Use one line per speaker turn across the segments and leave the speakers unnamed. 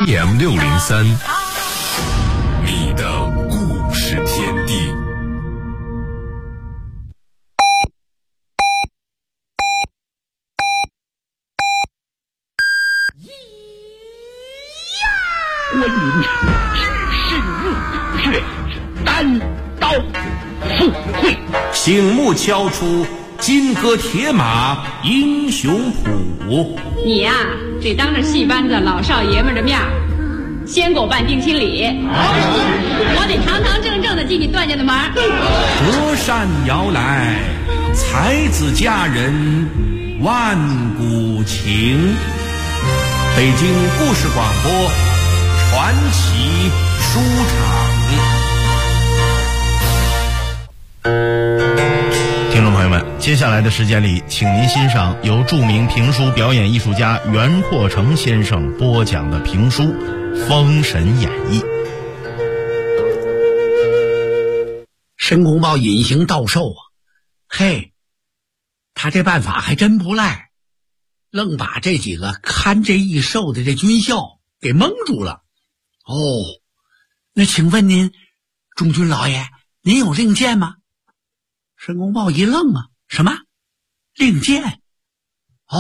FM603，你的故事天地。
观音只是入血，单刀赴会，
醒目敲出金戈铁马英雄谱。
你呀，得当着戏班子老少爷们的面先给我办定亲礼，我得堂堂正正的进你段家的门。
隔山摇来，才子佳人万古情。北京故事广播传奇书场。
听众朋友们，接下来的时间里，请您欣赏由著名评书表演艺术家袁阔成先生播讲的评书《封神演义》。
申公豹隐形盗兽啊，嘿，他这办法还真不赖，愣把这几个看这异兽的这军校给蒙住了。哦，那请问您，中军老爷，您有令箭吗？申公豹一愣啊，什么令箭？哦，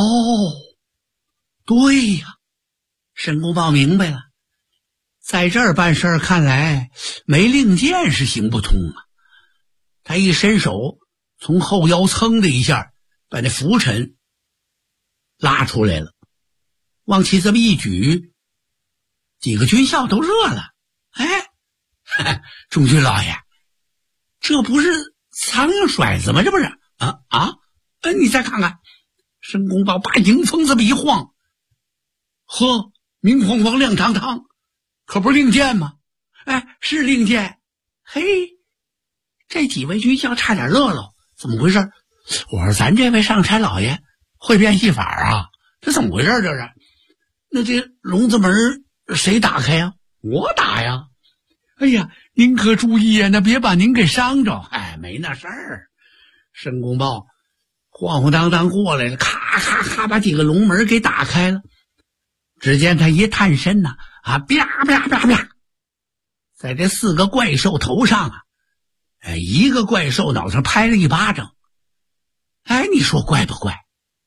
对呀，申公豹明白了，在这儿办事儿看来没令箭是行不通啊。他一伸手，从后腰噌的一下把那拂尘拉出来了，往起这么一举，几个军校都热了。哎，中军老爷，这不是苍蝇甩子吗？这不是你再看看，申公豹把迎风这么一晃，呵，明晃晃亮堂堂，可不是令箭吗？哎，是令箭。嘿，这几位军校差点乐了，怎么回事？我说咱这位上差老爷会变戏法啊，这怎么回事？这是？那这笼子门谁打开呀？我打呀。哎呀，您可注意呀，那别把您给伤着。哎，没那事儿。申公豹晃晃荡荡过来了，咔咔咔把几个笼门给打开了。只见他一探身呐，啪啪啪啪，在这四个怪兽头上啊，一个怪兽脑上拍了一巴掌。哎，你说怪不怪？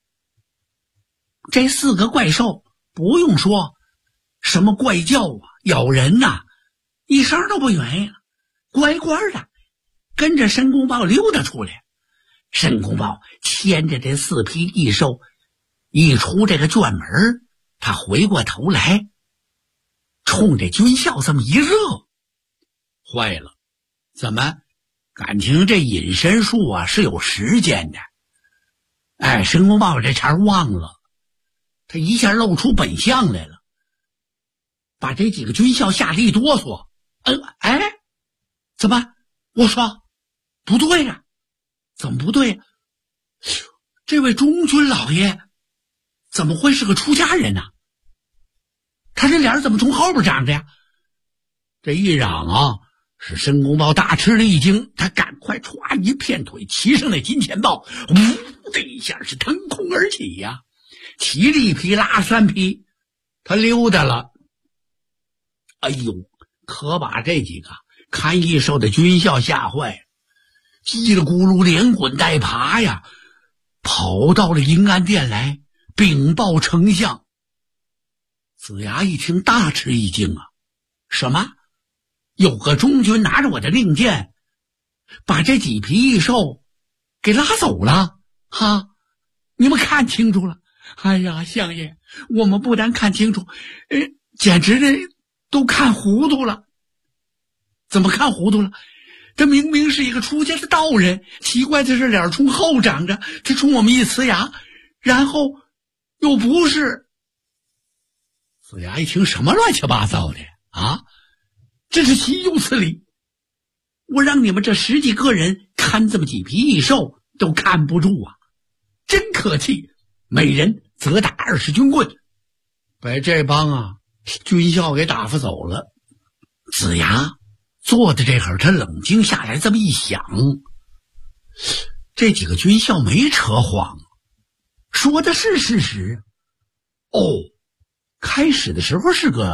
这四个怪兽不用说什么怪叫啊、咬人呐，一声都不原因，乖乖的跟着申公豹溜达出来。申公豹牵着这四匹异兽一出这个圈门，他回过头来冲这军校这么一热，坏了，怎么感情这隐身术啊是有时间的。哎，申公豹这茬忘了，他一下露出本相来了，把这几个军校吓得一哆嗦。怎么？我说不对呀，怎么不对呀？这位中军老爷怎么会是个出家人呢？他这脸怎么从后边长着呀？这一嚷啊，使申公豹大吃了一惊，他赶快歘一片腿骑上那金钱豹，呜的一下是腾空而起呀，骑了一匹拉三匹，他溜达了。哎呦，可把这几个看异兽的军校吓坏了，叽里咕噜连滚带爬呀，跑到了银安殿来禀报丞相。子牙一听大吃一惊啊，什么？有个中军拿着我的令箭，把这几匹异兽给拉走了？哈，你们看清楚了？哎呀，相爷，我们不但看清楚，简直的都看糊涂了。怎么看糊涂了？这明明是一个出家的道人，奇怪的是脸冲后长着，他冲我们一呲牙，然后又不是。子牙一听什么乱七八糟的啊，这是岂有此理！我让你们这10几个人看这么几匹异兽都看不住啊，真可气！每人责打20军棍，把这帮军校给打发走了。子牙坐在这会儿，他冷静下来，这么一想，这几个军校没扯谎，说的是事实。开始的时候是个中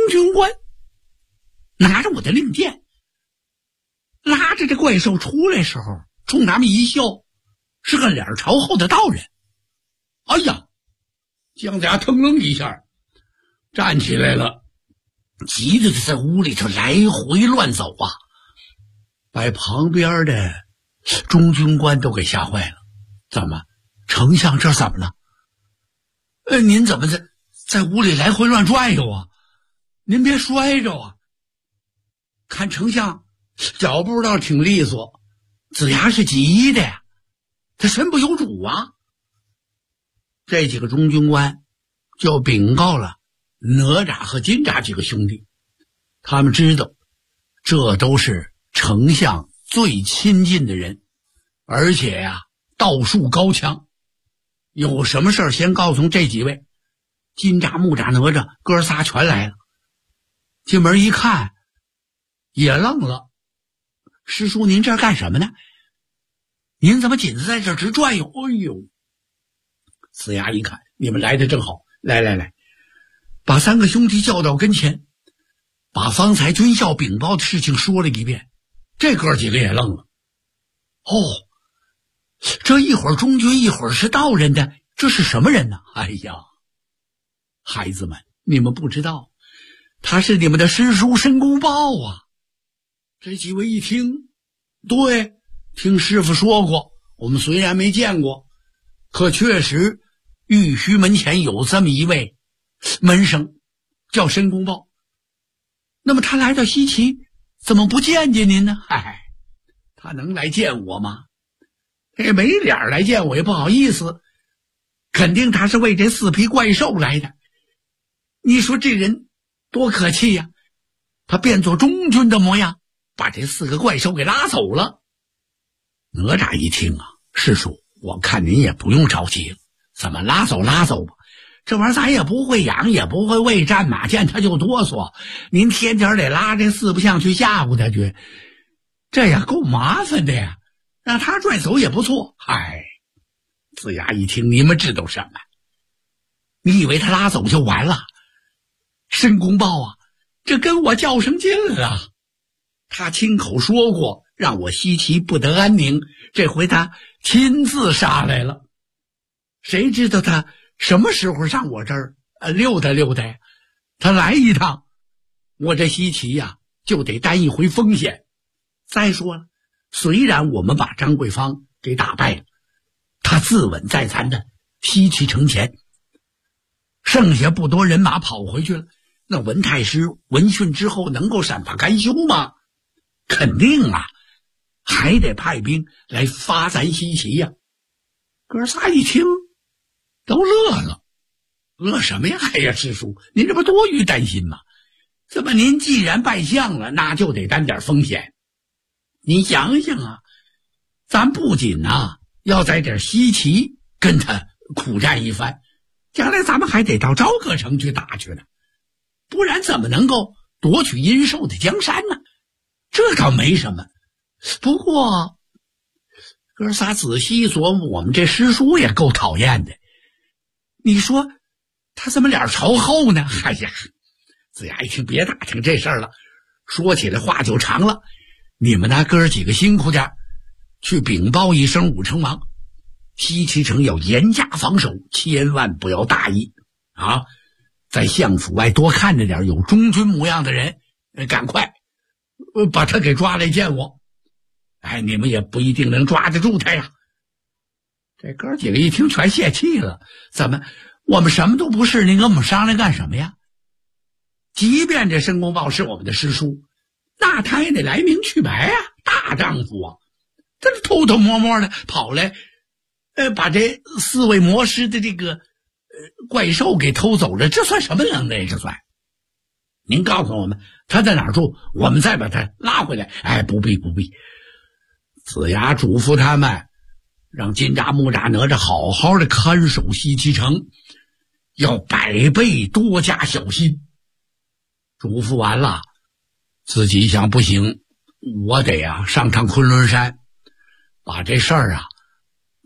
军官拿着我的令箭，拉着这怪兽出来时候，冲他们一笑，是个脸朝后的道人。哎呀，姜子牙腾楞一下站起来了，急得在屋里头来回乱走啊，把旁边的中军官都给吓坏了。怎么，丞相这怎么了？您怎么在屋里来回乱转悠啊？您别摔着啊！看丞相脚步倒挺利索，子牙是急的呀，他身不由主啊。这几个中军官就禀告了哪吒和金吒几个兄弟，他们知道这都是丞相最亲近的人，而且呀，道术高强，有什么事儿先告诉这几位。金吒、木吒、哪吒哥仨全来了，进门一看也愣了。师叔，您这儿干什么呢？您怎么紧在这儿直转悠？哎呦！子牙一看你们来的正好，来，把三个兄弟叫到跟前，把方才军校禀报的事情说了一遍。这哥几个也愣了。哦，这一会儿中军一会儿是道人的，这是什么人呢？哎呀，孩子们，你们不知道，他是你们的师叔申公豹啊！这几位一听，对，听师傅说过，我们虽然没见过，可确实玉虚门前有这么一位门生叫申公豹。那么他来到西岐怎么不见见您呢？嗨，他能来见我吗？这没脸来见我也不好意思，肯定他是为这4匹怪兽来的。你说这人多可气呀！他变作中军的模样，把这4个怪兽给拉走了。哪吒一听啊，师叔，我看您也不用着急了，怎么拉走吧，这玩意儿咱也不会养，也不会喂，战马见他就哆嗦，您天天得拉这4不像去吓唬他去，这呀够麻烦的呀，让他拽走也不错。嗨，子牙一听，你们知道什么？你以为他拉走就完了？申公豹啊，这跟我较上劲了，他亲口说过让我西岐不得安宁，这回他亲自杀来了。谁知道他什么时候上我这儿溜达溜达呀？他来一趟，我这西岐呀就得担一回风险。再说了，虽然我们把张桂芳给打败了，他自刎在咱的西岐城前，剩下不多人马跑回去了，那文太师闻讯之后能够善罢甘休吗？肯定啊，还得派兵来发咱西岐呀。哥仨一听都乐了。乐什么呀？哎呀，师叔，您这不多余担心吗？怎么您既然拜相了，那就得担点风险。您想想啊，咱不仅要在这西岐跟他苦战一番，将来咱们还得到朝歌城去打去呢，不然怎么能够夺取殷寿的江山呢？这倒没什么。不过哥仨仔细琢磨，我们这师叔也够讨厌的。你说他怎么脸朝后呢？哎呀，子牙一听，别打听这事儿了，说起来话就长了。你们那哥几个辛苦点，去禀报一声武成王，西岐城要严加防守，千万不要大意啊！在相府外多看着点，有中军模样的人，赶快把他给抓来见我。哎，你们也不一定能抓得住他呀。这哥几个一听全泄气了，怎么我们什么都不是，您跟我们商量干什么呀？即便这申公豹是我们的师叔，那他也得来明去白啊，大丈夫啊，他是偷偷摸摸的跑来把这4位魔师的这个怪兽给偷走了，这算什么能耐？这算您告诉我们他在哪儿住，我们再把他拉回来。哎，不必。子牙嘱咐他们，让金吒、木吒、哪吒好好的看守西岐城，要100倍多加小心。嘱咐完了，自己想不行，我得上趟昆仑山，把这事儿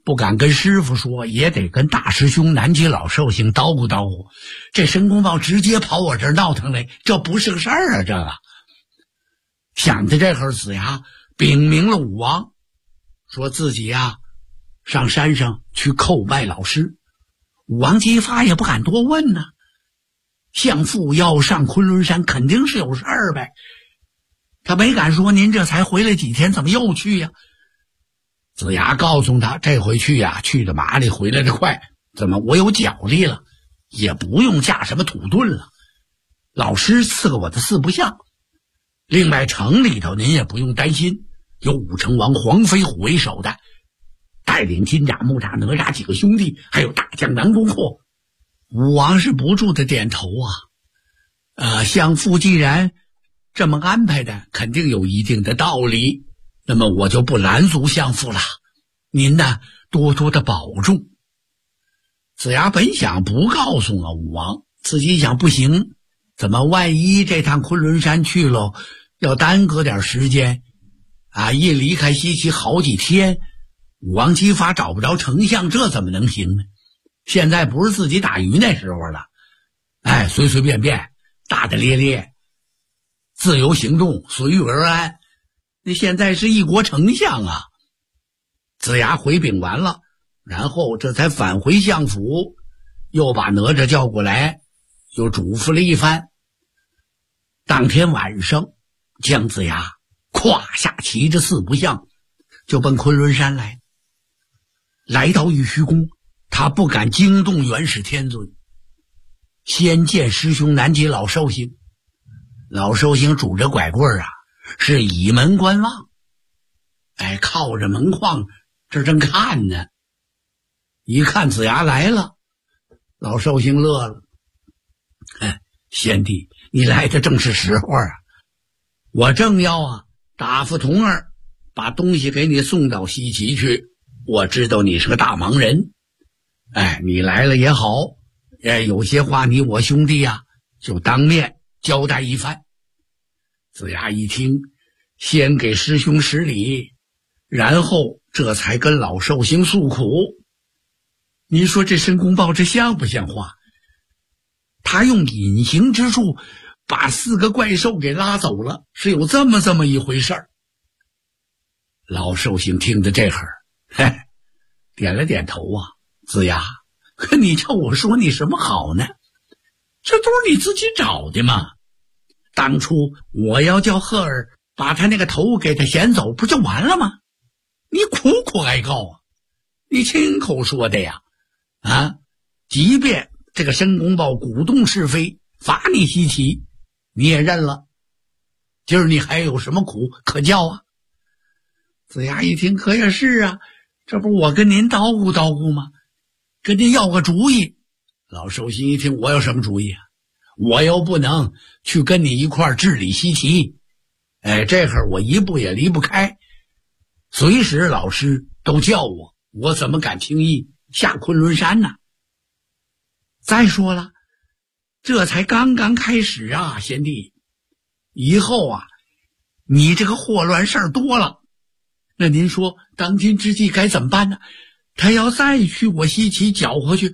不敢跟师傅说，也得跟大师兄南极老寿星叨咕叨咕。这申公豹直接跑我这儿闹腾来，这不是个事儿啊！这个想的这会儿，子牙禀明了武王，说自己上山上去叩拜老师。武王姬发也不敢多问呢，相父要上昆仑山，肯定是有事儿呗。他没敢说您这才回来几天，怎么又去呀？子牙告诉他，这回去去的麻利，回来的快。怎么我有脚力了，也不用驾什么土遁了。老师赐给我的四不像。另外城里头您也不用担心，有武成王黄飞虎为首的，带领金吒、木吒、哪吒几个兄弟，还有大将南宫阔。武王是不住的点头相父既然这么安排的，肯定有一定的道理，那么我就不拦阻相父了。您呢，多多的保重。子牙本想不告诉武王，自己想不行，怎么万一这趟昆仑山去了，要耽搁点时间一离开西岐好几天，武王姬发找不着丞相，这怎么能行呢？现在不是自己打鱼那时候了，随随便便，大大咧咧，自由行动，随遇而安。那现在是一国丞相啊！子牙回禀完了，然后这才返回相府，又把哪吒叫过来，又嘱咐了一番。当天晚上，姜子牙胯下骑着四不像，就奔昆仑山来。来到玉虚宫，他不敢惊动元始天尊，先见师兄南极老寿星。老寿星拄着拐棍是倚门观望，靠着门框这正看呢。一看子牙来了，老寿星乐了，先帝你来的正是时候我正要打发童儿把东西给你送到西岐去。我知道你是个大忙人，你来了也好，有些话你我兄弟就当面交代一番。子牙一听，先给师兄施礼，然后这才跟老寿星诉苦。您说这申公豹这像不像话？他用隐形之术把4个怪兽给拉走了，是有这么一回事儿。老寿星听着这会儿，点了点头子牙，可你叫我说你什么好呢？这都是你自己找的嘛。当初我要叫赫尔把他那个头给他衔走，不就完了吗？你苦苦哀告你亲口说的呀。即便这个申公豹鼓动是非，罚你西岐，你也认了。今儿你还有什么苦可叫子牙一听，可也是这不我跟您叨咕叨咕吗？跟您要个主意。老寿星一听，我有什么主意我又不能去跟你一块儿治理西岐，这会儿我一步也离不开，随时老师都叫我怎么敢轻易下昆仑山呢？再说了，这才刚刚开始先帝，以后你这个祸乱事儿多了，那您说当今之计该怎么办呢？他要再去我西岐搅和去，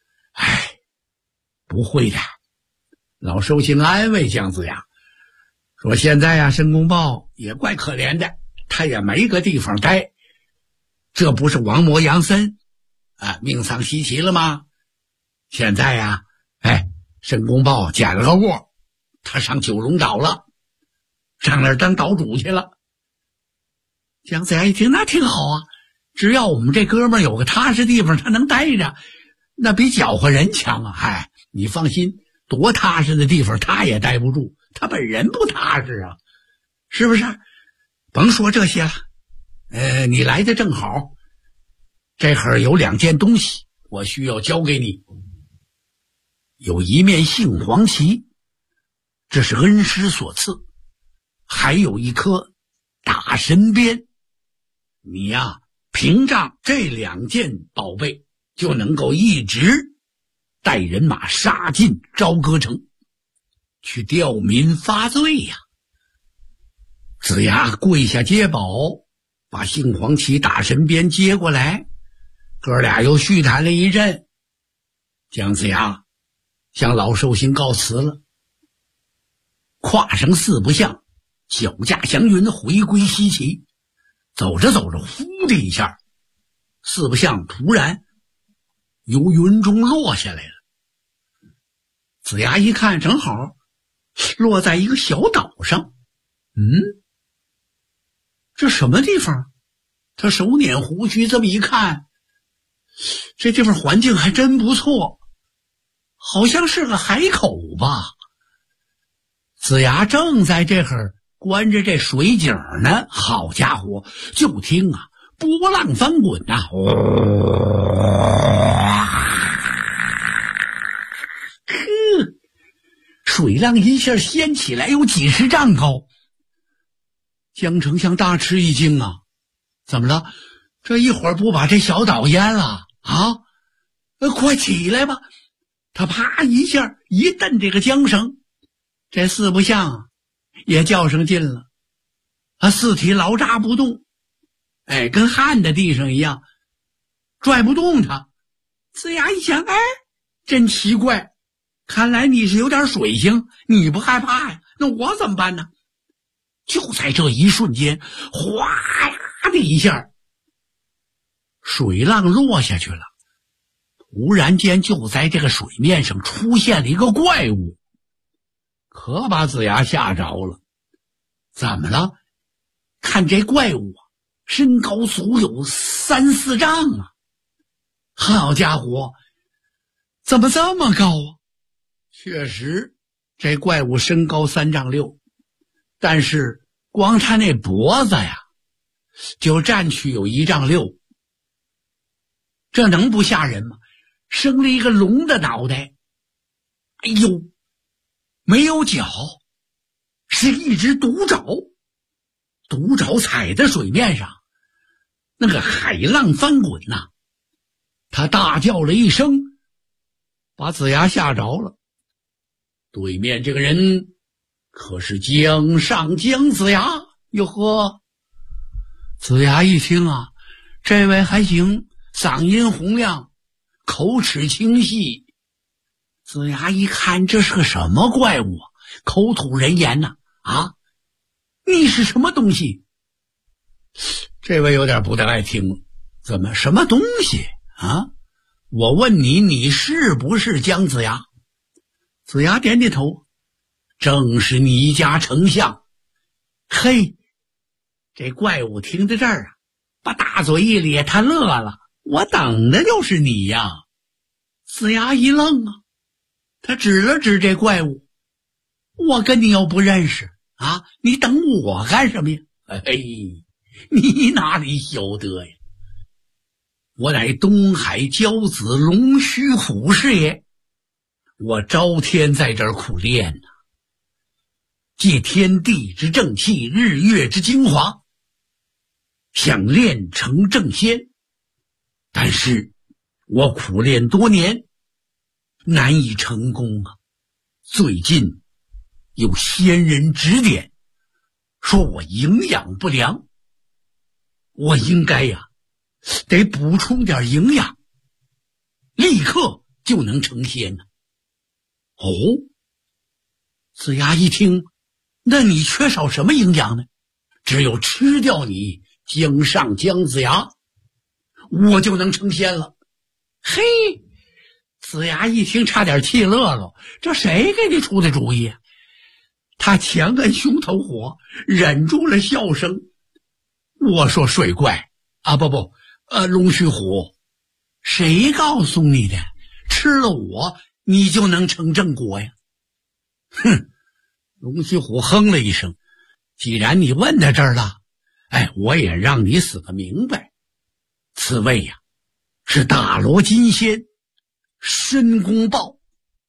不会的。老寿星安慰姜子牙说，现在申公豹也怪可怜的，他也没个地方待，这不是王魔杨森命丧西岐了吗？现在申公豹捡了个窝，他上九龙岛了，上那儿当岛主去了。姜子牙一听，那挺好只要我们这哥们儿有个踏实地方他能待着，那比搅和人强你放心，多踏实的地方他也待不住，他本人不踏实是不是？甭说这些了，你来的正好，这会儿有2件东西我需要交给你。有一面杏黄旗，这是恩师所赐，还有一颗大神鞭。你凭仗这2件宝贝，就能够一直带人马杀进朝歌城，去吊民发罪子牙跪下接宝，把杏黄旗大神鞭接过来， 哥俩又叙谈了一阵。姜子牙向老寿星告辞了，跨上四不像，脚驾祥云回归西岐。走着走着，呼的一下，四不像突然由云中落下来了。子牙一看，正好落在一个小岛上。这什么地方？他手捻胡须，这么一看，这地方环境还真不错，好像是个海口吧。子牙正在这会儿观着这水景呢，好家伙，就听啊波浪翻滚呐，水浪一下掀起来有几十丈高。姜丞相大吃一惊啊，怎么了？这一会儿不把这小岛淹了啊？快起来吧！他啪一下一蹬这个缰绳，这四不像啊也较上劲了，四体老扎不动，跟焊在地上一样，拽不动他。子牙一想，真奇怪，看来你是有点水性，你不害怕呀？那我怎么办呢？就在这一瞬间，哗啦的一下，水浪落下去了。突然间，就在这个水面上出现了一个怪物，可把子牙吓着了。怎么了？看这怪物啊，身高足有3、4丈啊！好家伙，怎么这么高啊？确实，这怪物身高3丈6，但是光他那脖子呀，就占去有1丈6，这能不吓人吗？生了一个龙的脑袋，哎呦，没有脚，是一只独爪，独爪踩在水面上，那个海浪翻滚呐，他大叫了一声，把子牙吓着了。对面这个人可是姜尚姜子牙哟呵！子牙一听啊，这位还行，嗓音洪亮，口齿清晰。子牙一看，这是个什么怪物啊？口吐人言呐！你是什么东西？这位有点不太爱听了。怎么什么东西啊？我问你，你是不是姜子牙？子牙点点头，正是你家丞相。嘿，这怪物听到这儿啊，把大嘴一咧，他乐了。我等的就是你呀！子牙一愣啊，他指了指这怪物，我跟你又不认识啊，你等我干什么呀？你哪里晓得呀？我乃东海骄子龙须虎是也，我朝天在这儿苦练呐，借天地之正气，日月之精华，想练成正仙，但是我苦练多年，难以成功啊。最近有仙人指点，说我营养不良，我应该得补充点营养，立刻就能成仙呢。子牙一听，那你缺少什么营养呢？只有吃掉你姜尚姜子牙，我就能成仙了。嘿，子牙一听差点气乐了，这谁给你出的主意啊？他强按胸头火，忍住了笑声。我说水怪龙须虎，谁告诉你的？吃了我你就能成正果呀？哼！龙须虎哼了一声，既然你问到这儿了，我也让你死个明白。此位是大罗金仙申公豹。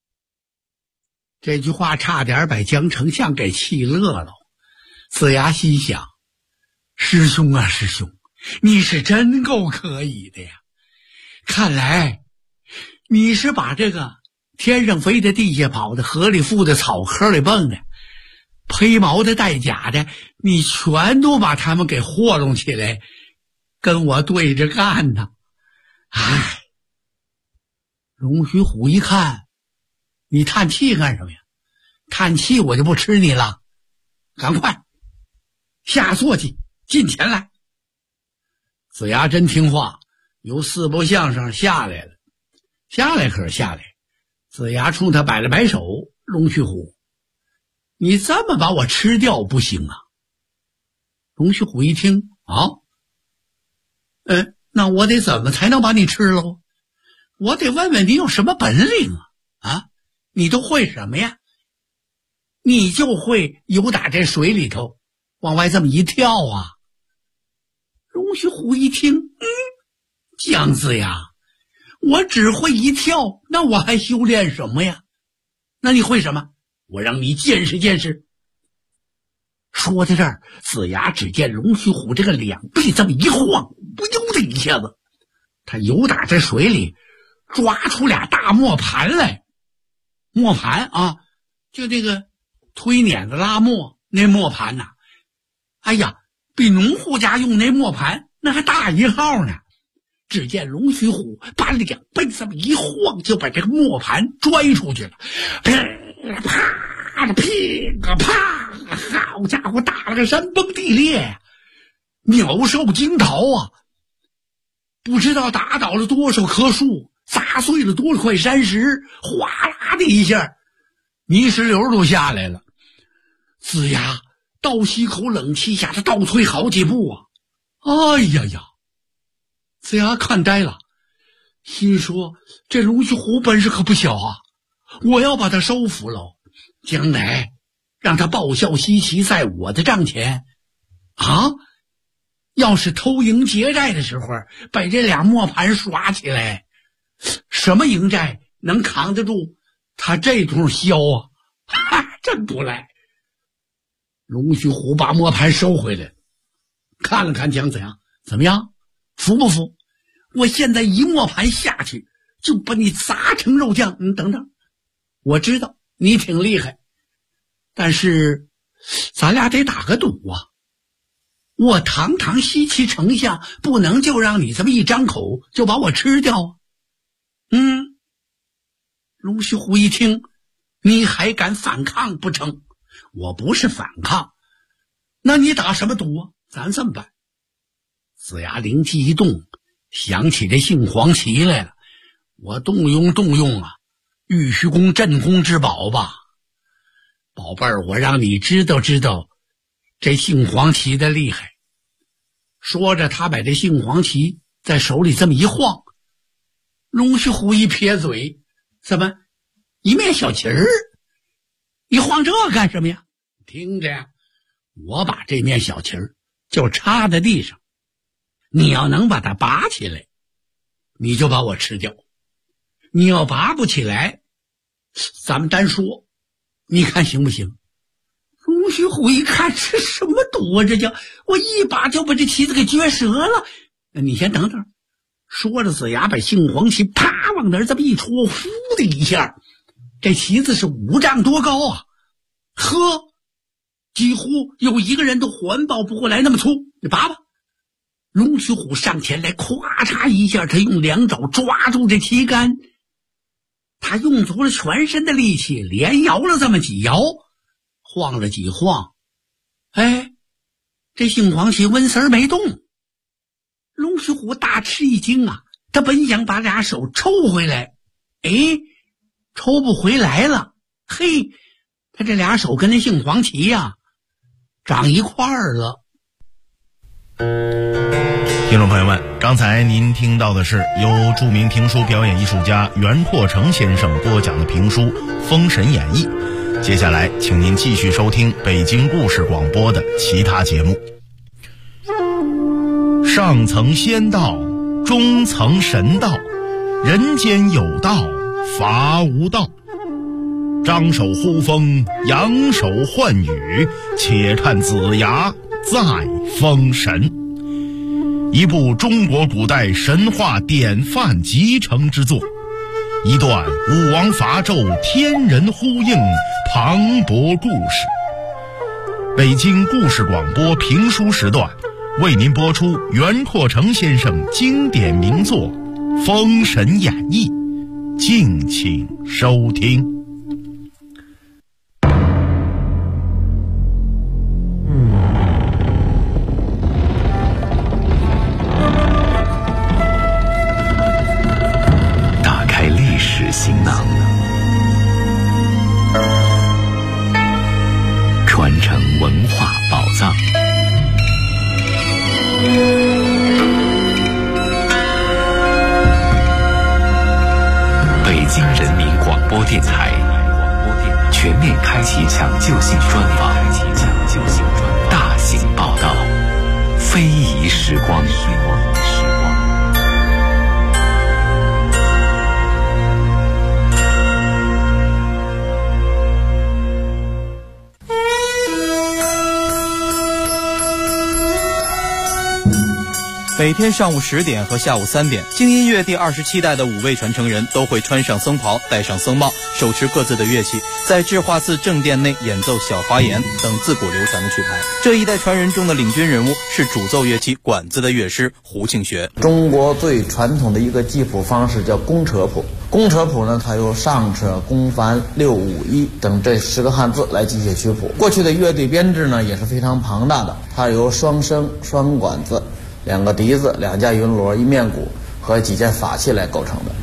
这句话差点把姜丞相给气乐了。子牙心想，师兄啊师兄，你是真够可以的呀！看来你是把这个天上飞的、地下跑的、河里浮的、草坑里蹦的、披毛的、带甲的，你全都把他们给和弄起来，跟我对着干呢。 唉，龙须虎一看，你叹气干什么呀？叹气我就不吃你了，赶快下坐去，进前来。子牙真听话，由四不像上下来了。下来可是下来，子牙冲他摆了摆手，龙须虎，你这么把我吃掉不行啊。龙须虎一听，那我得怎么才能把你吃了？我得问问你有什么本领啊？你都会什么呀？你就会游打这水里头往外这么一跳啊。龙须虎一听，姜子牙，我只会一跳，那我还修炼什么呀？那你会什么？我让你见识见识。说到这儿，子牙只见龙须虎这个两臂这么一晃，不悠的一下子，他游打这水里抓出俩大磨盘来。磨盘啊，就那个推碾子拉磨那磨盘呐，哎呀，比农户家用那磨盘那还大一号呢。只见龙须虎把两臂这么一晃，就把这个磨盘拽出去了，啪的噼个啪，好家伙，打了个山崩地裂呀，鸟兽惊逃啊！不知道打倒了多少棵树，砸碎了多少块山石，哗啦的一下，泥石流都下来了。子牙倒吸口冷气，下他倒退好几步啊！哎呀呀！子牙看呆了，心说这龙须虎本事可不小啊，我要把他收服了，将来让他报效西岐，在我的帐前啊！要是偷营劫寨的时候把这俩磨盘耍起来，什么营寨能扛得住他这通削啊？真不赖。龙须虎把磨盘收回来，看了看姜子牙，怎么样，服不服？我现在一磨盘下去就把你砸成肉酱。等等，我知道你挺厉害，但是咱俩得打个赌啊！我堂堂西岐丞相不能就让你这么一张口就把我吃掉啊！龙须虎一听，你还敢反抗不成？我不是反抗，那你打什么赌啊？咱这么办。子牙灵机一动，想起这杏黄旗来了，我动用啊玉虚宫镇宫之宝吧。宝贝儿，我让你知道知道这杏黄旗的厉害。说着，他把这杏黄旗在手里这么一晃。龙须虎一撇嘴，怎么一面小旗儿？你晃这干什么呀？听着呀，我把这面小旗儿就插在地上，你要能把它拔起来，你就把我吃掉。你要拔不起来，咱们单说，你看行不行？龙须虎一看，这什么赌啊？这叫我一把就把这旗子给撅折了。你先等等。说着，子牙把杏黄旗啪往那儿这么一戳，呼的一下，这旗子是5丈多高啊！呵，几乎有一个人都环抱不过来那么粗。你拔吧。龙须虎上前来，咵嚓一下，他用两爪抓住这旗杆，他用足了全身的力气，连摇了这么几摇，晃了几晃，哎，这杏黄旗温丝儿没动。龙须虎大吃一惊啊，他本想把俩手抽回来，抽不回来了。嘿，他这俩手跟那杏黄旗呀长一块儿了。
听众朋友们，刚才您听到的是由著名评书表演艺术家袁阔成先生播讲的评书《封神演义》。接下来请您继续收听北京故事广播的其他节目。上层仙道，中层神道，人间有道，伐无道。张手呼风，扬手唤雨，且看子牙再封神。一部中国古代神话典范集成之作，一段武王伐纣天人呼应磅礴故事。北京故事广播评书时段为您播出袁阔成先生经典名作 《封神演义》，敬请收听。
打开历史行囊，传承文化宝藏。北京人民广播电台全面开启抢救性专访，大型报道，非遗时光。
每天上午10点和下午3点，京音乐第27代的5位传承人都会穿上僧袍，戴上僧帽，手持各自的乐器，在智化寺正殿内演奏小华严等自古流传的曲牌。这一代传人中的领军人物是主奏乐器管子的乐师胡庆学。
中国最传统的一个记谱方式叫公车谱。公车谱呢，它由上车、公繁、六五一等这10个汉字来记写曲谱。过去的乐队编制呢也是非常庞大的，它由双笙、双管子、2个笛子、2架云锣、1面鼓和几件法器来构成的。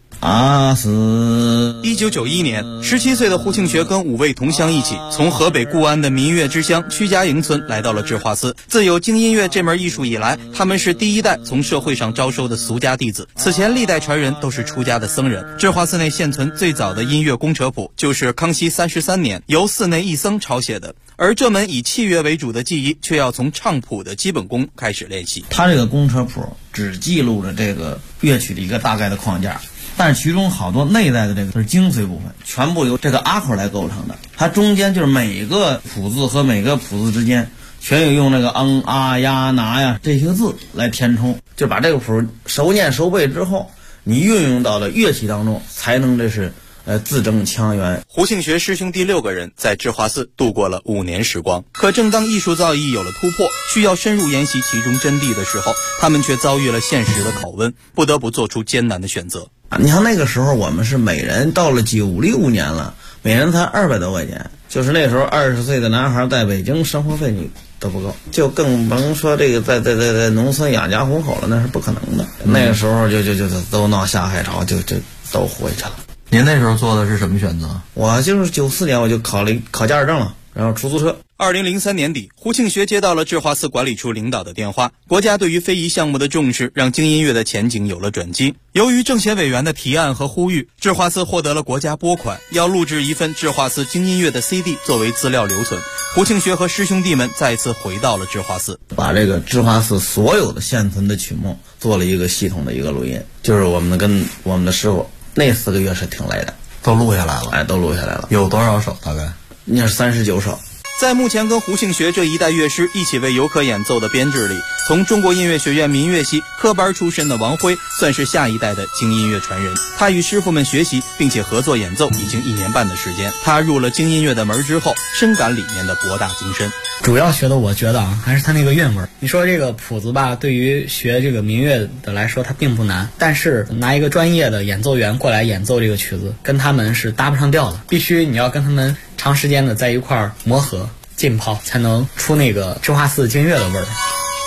1991年，17岁的胡庆学跟5位同乡一起，从河北固安的民乐之乡屈家营村来到了智化寺。自有京音乐这门艺术以来，他们是第一代从社会上招收的俗家弟子。此前历代传人都是出家的僧人。智化寺内现存最早的音乐公车谱，就是康熙33年由寺内一僧抄写的。而这门以器乐为主的技艺，却要从唱谱的基本功开始练习。
它这个公车谱只记录了这个乐曲的一个大概的框架，但是其中好多内在的这个是精髓部分，全部由这个阿口来构成的。它中间就是每个谱字和每个谱字之间全有用那个啊呀拿呀这些字来填充，就把这个谱熟念熟背之后，你运用到了乐器当中，才能这是字正腔圆。
胡庆学师兄弟6个人在智化寺度过了5年时光。可正当艺术造诣有了突破，需要深入研习其中真谛的时候，他们却遭遇了现实的拷问，不得不做出艰难的选择。
你看那个时候我们是每人到了96年了，每人才200多块钱，就是那时候20岁的男孩在北京生活费你都不够，就更甭说这个在农村养家糊口了，那是不可能的。那个时候就都闹下海潮，就都回去了。
您那时候做的是什么选择？
我就是94年我就考驾驶证了，然后出租车。
2003年底，胡庆学接到了智化寺管理处领导的电话，国家对于非遗项目的重视让京音乐的前景有了转机。由于政协委员的提案和呼吁，智化寺获得了国家拨款，要录制一份智化寺京音乐的 CD 作为资料留存。胡庆学和师兄弟们再次回到了智化寺，
把这个智化寺所有的现存的曲目做了一个系统的一个录音，就是我们跟我们的师傅那4个月是挺累的，
都录下来了。
都录下来了。
有多少首？大概
那是39首。
在目前跟胡庆学这一代乐师一起为游客演奏的编制里，从中国音乐学院民乐系科班出身的王辉算是下一代的京音乐传人。他与师傅们学习并且合作演奏已经1年半的时间。他入了京音乐的门之后，深感里面的博大精深。
主要学的我觉得还是他那个韵味。你说这个谱子吧，对于学这个民乐的来说它并不难，但是拿一个专业的演奏员过来演奏这个曲子，跟他们是搭不上调的。必须你要跟他们长时间的在一块儿磨合浸泡，才能出那个智化寺京乐的味儿。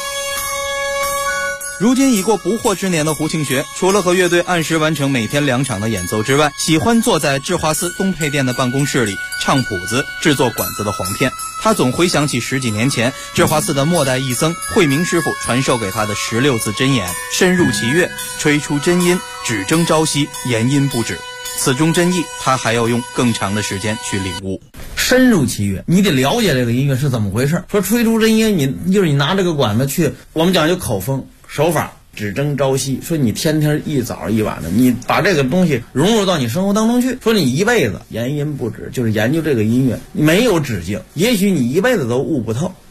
如今已过不惑之年的胡庆学，除了和乐队按时完成每天2场的演奏之外，喜欢坐在智化寺东配殿的办公室里唱谱子、制作管子的簧片。他总回想起10几年前智化寺的末代义僧慧明师傅传授给他的16字真言：深入其乐，吹出真音，只争朝夕，言音不止。此中真意，他还要用更长的时间去领悟。
深入其乐，你得了解这个音乐是怎么回事。说吹出真音，你拿这个管子去，我们讲究口风手法，只争朝夕。说你天天一早一晚的，你把这个东西融入到你生活当中去。说你一辈子言音不止，就是研究这个音乐，没有止境，也许你一辈子都悟不透。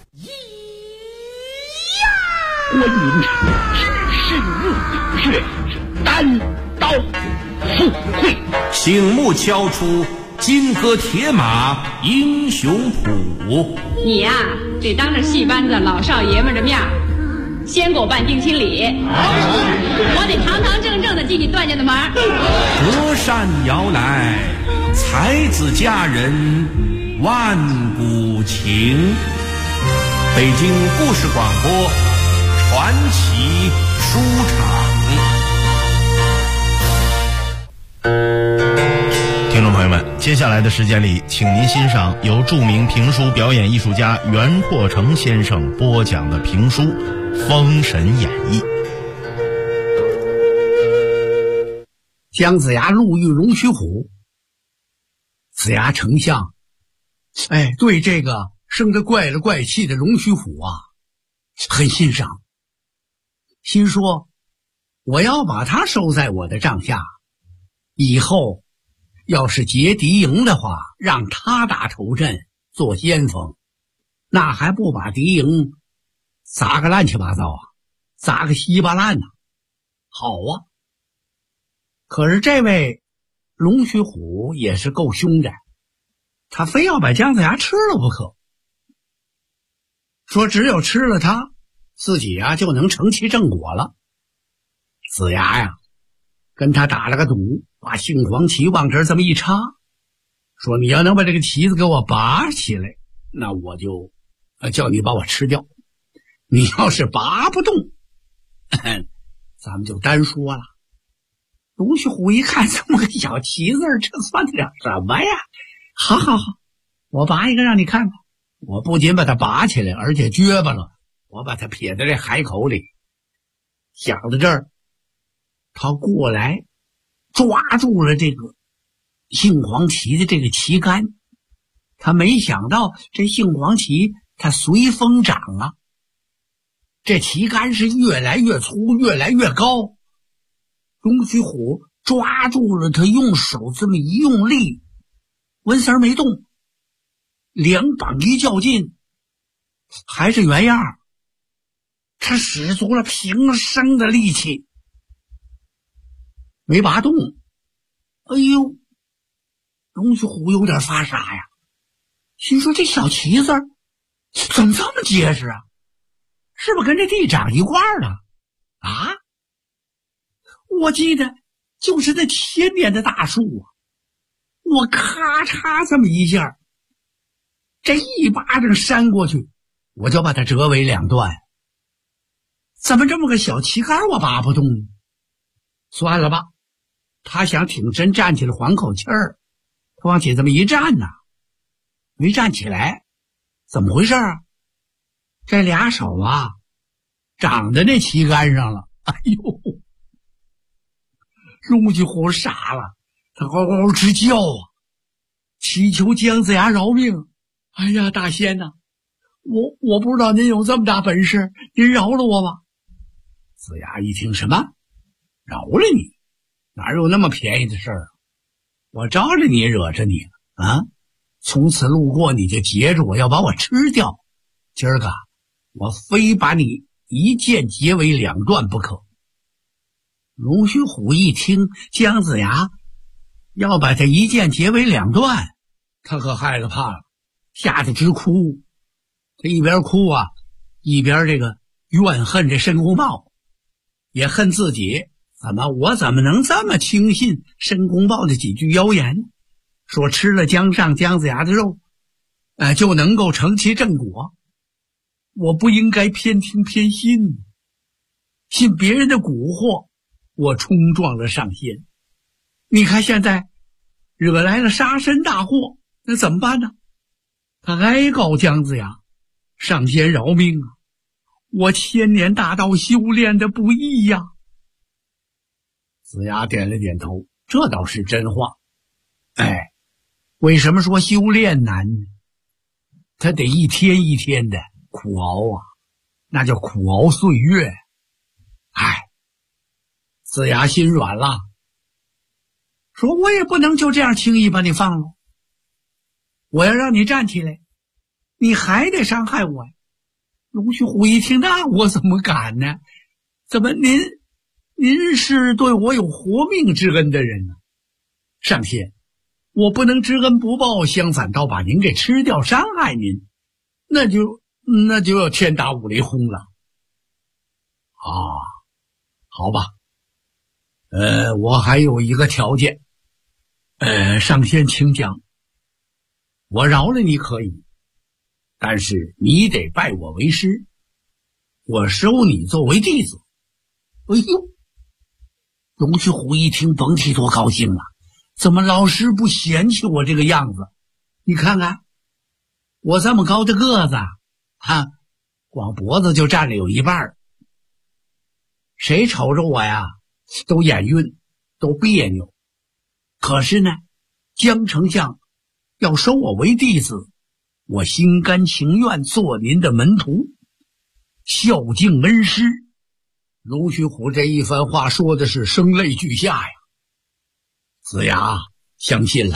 观音只是入血，单刀赴会，
醒目敲出金戈铁马英雄谱。
你呀，得当着戏班子老少爷们的面， 先给我办定亲礼，我得堂堂正正的进你段家的门。
隔山遥来，才子佳人万古情。北京故事广播传奇书场。
听众朋友们，接下来的时间里，请您欣赏由著名评书表演艺术家袁阔成先生播讲的评书《封神演义》。
姜子牙路遇龙须虎，子牙丞相，对这个生得怪了怪气的龙须虎啊，很欣赏，心说我要把他收在我的帐下，以后要是结敌营的话，让他打头阵做先锋，那还不把敌营砸个乱七八糟啊，砸个稀巴烂呢？好啊！可是这位龙须虎也是够凶的，他非要把姜子牙吃了不可，说只有吃了他，自己啊就能成其正果了。子牙呀跟他打了个赌，把杏黄旗往这儿这么一插，说你要能把这个旗子给我拔起来，那我就叫你把我吃掉，你要是拔不动咱们就单说了。龙须虎一看这么个小旗子，这算得了什么呀？好，我拔一个让你看看，我不仅把它拔起来，而且撅巴了，我把它撇在这海口里。想到这儿，他过来抓住了这个杏黄旗的这个旗杆，他没想到这杏黄旗它随风长啊，这旗杆是越来越粗，越来越高。龙须虎抓住了他，用手这么一用力，纹丝儿没动，两膀一较劲，还是原样，他使足了平生的力气，没拔动。哎呦，龙须虎有点发傻呀，心说这小旗子怎么这么结实啊？是不是跟这地长一块儿了啊？我记得就是那1000年的大树啊，我咔嚓这么一下，这一巴掌扇过去，我就把它折为2段。怎么这么个小旗杆我拔不动呢？算了吧，他想挺身站起来缓口气儿，他往起这么一站呢，没站起来，怎么回事啊？这俩手啊长在那旗杆上了。哎呦，龙须虎傻了，他嗷嗷直叫啊，祈求姜子牙饶命。哎呀，大仙哪，我不知道您有这么大本事，您饶了我吧。子牙一听，什么饶了你？哪有那么便宜的事儿啊？我招着你惹着你了啊！从此路过你就截住我，要把我吃掉。今儿个我非把你一剑截为2段不可。龙须虎一听姜子牙要把他一剑截为2段，他可害了怕了，吓得直哭。他一边哭啊，一边这个怨恨这申公豹，也恨自己，我怎么能这么轻信申公豹的几句谣言，说吃了姜子牙的肉就能够成其正果。我不应该偏听偏信，信别人的蛊惑，我冲撞了上仙。你看现在惹来了杀身大祸，那怎么办呢？他哀告姜子牙，上仙饶命啊，我1000年大道修炼的不易呀。子牙点了点头，这倒是真话。为什么说修炼难呢？他得一天一天的苦熬啊，那叫苦熬岁月。子牙心软了，说我也不能就这样轻易把你放了，我要让你站起来，你还得伤害我呀。龙须虎一听，那我怎么敢呢？怎么您是对我有活命之恩的人呢？上仙，我不能知恩不报，相反倒把您给吃掉，伤害您，那就要天打五雷轰了。 好吧。我还有一个条件。上仙请讲。我饶了你可以，但是你得拜我为师，我收你作为弟子。哎呦，龙须虎一听甭提多高兴了，怎么老师不嫌弃我这个样子？你看看我这么高的个子光脖子就占了有一半，谁瞅着我呀都眼晕，都别扭。可是呢，江丞相要收我为弟子，我心甘情愿做您的门徒，孝敬恩师。龙须虎这一番话说的是声泪俱下呀。子牙相信了。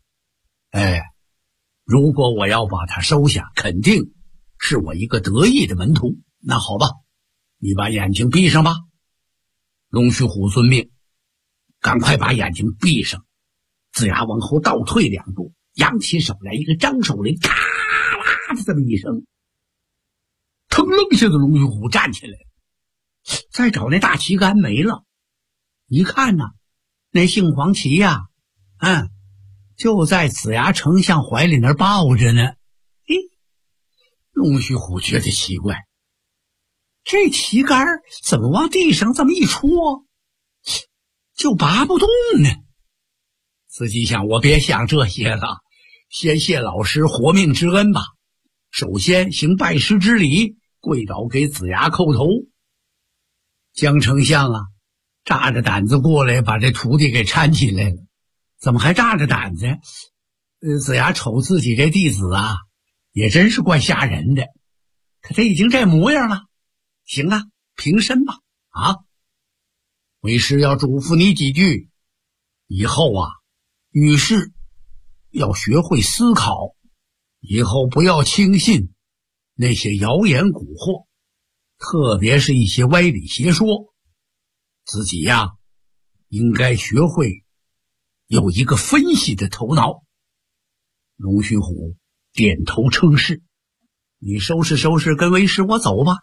如果我要把他收下，肯定是我一个得意的门徒。那好吧，你把眼睛闭上吧。龙须虎遵命，赶快把眼睛闭上。子牙往后倒退2步，扬起手来，一个张手雷，咔啦的这么一声，腾楞一下子龙须虎站起来了。再找那大旗杆没了，一看呢，那杏黄旗呀，就在子牙丞相怀里那儿抱着呢。龙须虎觉得奇怪，这旗杆怎么往地上这么一戳，就拔不动呢？自己想，我别想这些了，先谢老师活命之恩吧。首先行拜师之礼，跪倒给子牙叩头。江丞相炸着胆子过来，把这徒弟给搀起来了。怎么还炸着胆子？子牙瞅自己这弟子也真是怪吓人的。可他已经这模样了，行啊，平身吧。为师要嘱咐你几句，以后遇事要学会思考，以后不要轻信那些谣言蛊惑，特别是一些歪理邪说。自己应该学会有一个分析的头脑。龙须虎点头称是。你收拾收拾，跟为师我走吧。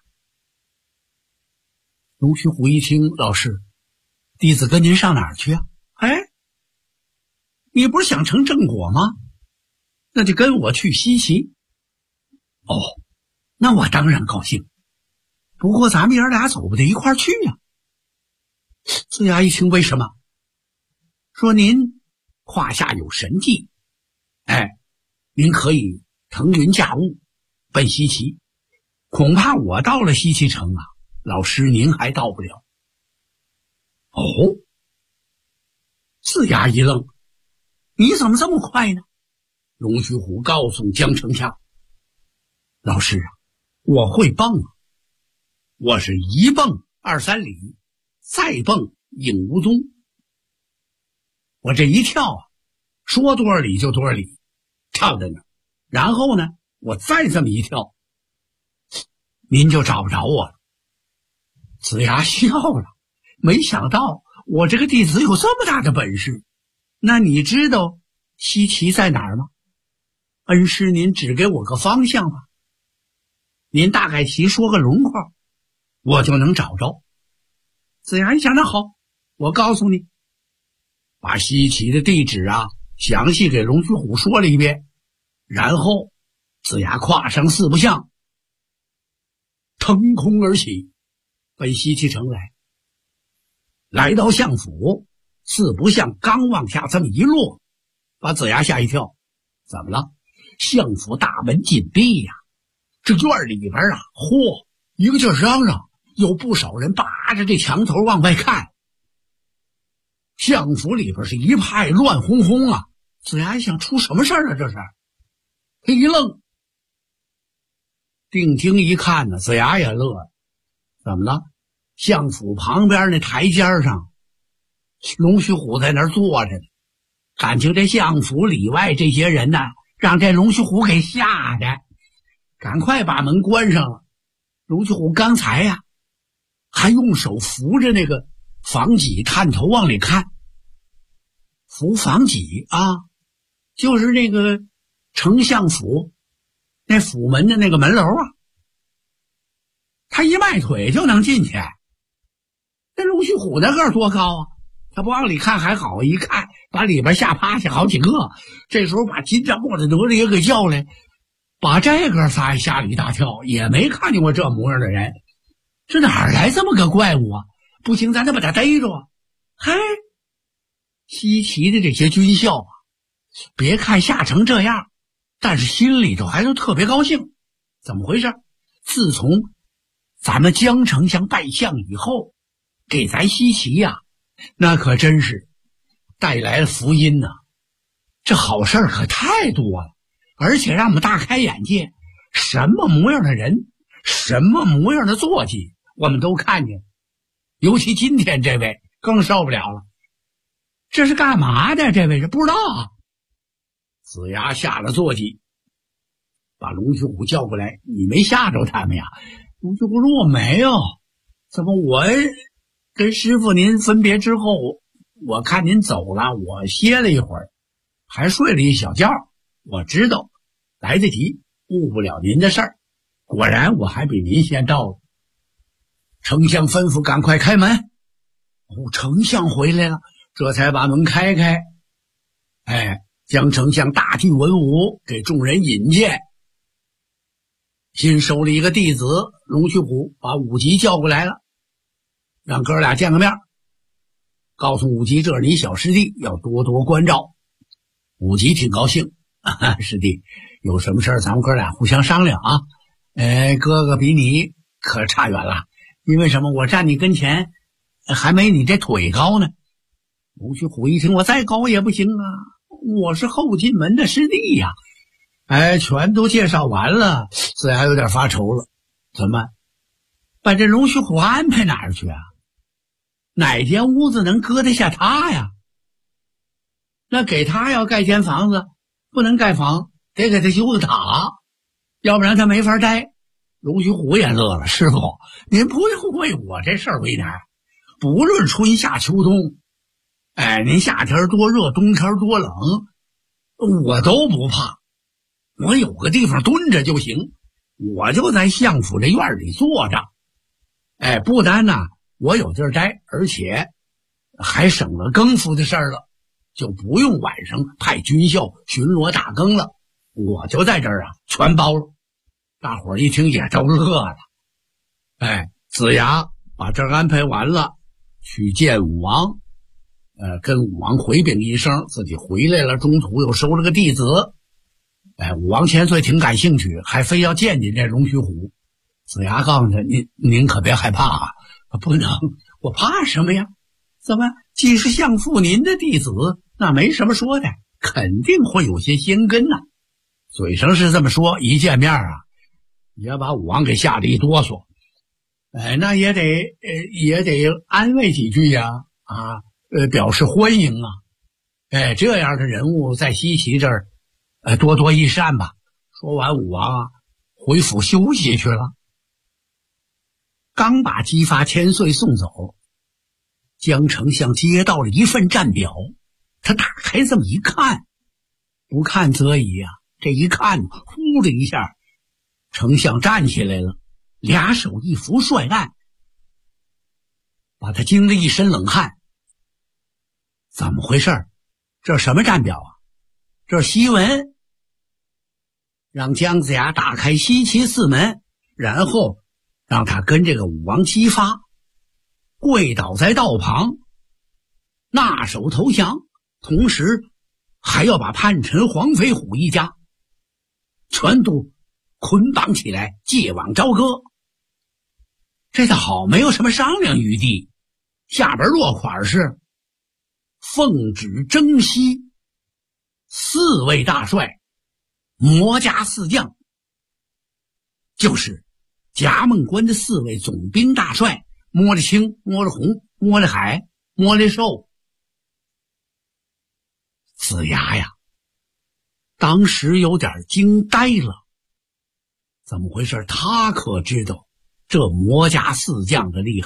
龙须虎一听，老师，弟子跟您上哪儿去啊？你不是想成正果吗？那就跟我去西岐。那我当然高兴，不过咱们爷俩走不得一块儿去呀。子牙一听，为什么？说您胯下有神技，您可以腾云驾雾奔西岐，恐怕我到了西岐城老师您还到不了。子牙一愣，你怎么这么快呢？龙须虎告诉江丞相，老师我会蹦我是一蹦2、3里，再蹦影无踪。我这一跳说多少里就多少里，跳在那儿，然后呢我再这么一跳，您就找不着我了。子牙笑了，没想到我这个弟子有这么大的本事。那你知道西岐在哪儿吗？恩师您指给我个方向吧，您大概其说个轮廓，我就能找着。子牙一想，那好，我告诉你，把西岐的地址详细给龙须虎说了一遍，然后子牙跨上4步象，腾空而起，奔西岐城来。来到相府，4步象刚往下这么一落，把子牙吓一跳。怎么了？相府大门紧闭呀，这院里边一个劲儿嚷嚷，有不少人扒着这墙头往外看。相府里边是一派乱哄哄子牙一想，出什么事儿这是？他一愣，定睛一看呢，子牙也乐了。怎么了？相府旁边那台阶上，龙须虎在那儿坐着呢。感情这相府里外这些人让这龙须虎给吓的，赶快把门关上了。龙须虎刚才还用手扶着那个房脊，探头往里看。扶房脊就是那个丞相府那府门的那个门楼他一迈腿就能进去。 那龙须虎那个儿多高啊？他不往里看还好，一看把里边吓趴下好几个。这时候把金帐过的哪吒也给叫来，把这哥仨吓了一大跳，也没看见过这模样的人。这哪来这么个怪物啊？不行，咱得把他逮住。嗨，西岐的这些军校啊，别看吓成这样，但是心里头还是特别高兴。怎么回事？自从咱们江丞相拜相以后，给咱西岐呀，那可真是带来了福音呐！这好事可太多了，而且让我们大开眼界，什么模样的人，什么模样的坐骑，我们都看见。尤其今天这位更受不了了，这是干嘛的？这位是不知道啊。子牙下了坐骑，把龙须虎叫过来，你没吓着他们呀？龙须虎说我没有，怎么我跟师傅您分别之后，我看您走了，我歇了一会儿，还睡了一小觉，我知道来得及，误不了您的事儿。果然我还比您先到了。丞相吩咐赶快开门。丞相回来了，这才把门开开。将丞相大具文武给众人引荐。新收了一个弟子龙须虎，把武吉叫过来了，让哥俩见个面，告诉武吉这是你小师弟，要多多关照。武吉挺高兴，师弟有什么事咱们哥俩互相商量啊。哥哥比你可差远了，因为什么？我站你跟前还没你这腿高呢。龙须虎一听，我再高也不行啊，我是后进门的师弟呀。全都介绍完了，自然有点发愁了。怎么把这龙须虎安排哪儿去啊？哪间屋子能搁得下他呀？那给他要盖间房子，不能盖房，得给他修个塔，要不然他没法待。龙须虎也乐了，师傅您不用为我这事儿为难，不论春夏秋冬，您夏天多热，冬天多冷，我都不怕，我有个地方蹲着就行，我就在相府这院里坐着。不单呢我有地儿待，而且还省了更夫的事儿了，就不用晚上派军校巡逻打更了，我就在这儿全包了。大伙儿一听也都乐了。子牙把这儿安排完了，去见武王，跟武王回禀一声自己回来了，中途又收了个弟子。武王千岁挺感兴趣，还非要见见这龙须虎。子牙告诉他，您可别害怕啊。不能，我怕什么呀？怎么既是相父您的弟子，那没什么说的，肯定会有些先根呐。嘴上是这么说，一见面也把武王给吓得一哆嗦。那也得安慰几句呀，表示欢迎啊。这样的人物在西岐这儿多多益善吧。说完，武王回府休息去了。刚把姬发千岁送走，江丞相接到了一份战表，他打开这么一看，不看则已啊，这一看呼的一下，丞相站起来了，俩手一扶帅案，把他惊得一身冷汗。怎么回事？这什么战表啊？这是檄文，让姜子牙打开西岐四门，然后让他跟这个武王姬发跪倒在道旁，纳首投降，同时还要把叛臣黄飞虎一家全都捆绑起来，借往朝歌。这倒好，没有什么商量余地。下边落款是奉旨征西4位大帅，魔家4将，就是夹梦关的4位总兵大帅，摸着青，摸着红，摸着海，摸着寿。子牙呀，当时有点惊呆了。怎么回事？他可知道这魔家4将的厉害。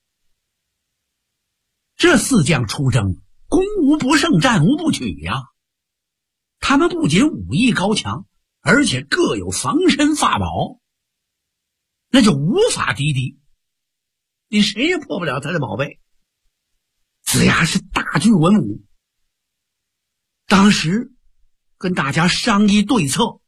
这4将出征，攻无不胜，战无不取呀。他们不仅武艺高强，而且各有防身法宝，那就无法敌敌。 你谁也破不了他的宝贝。子牙是大具文武，当时跟大家商议对策，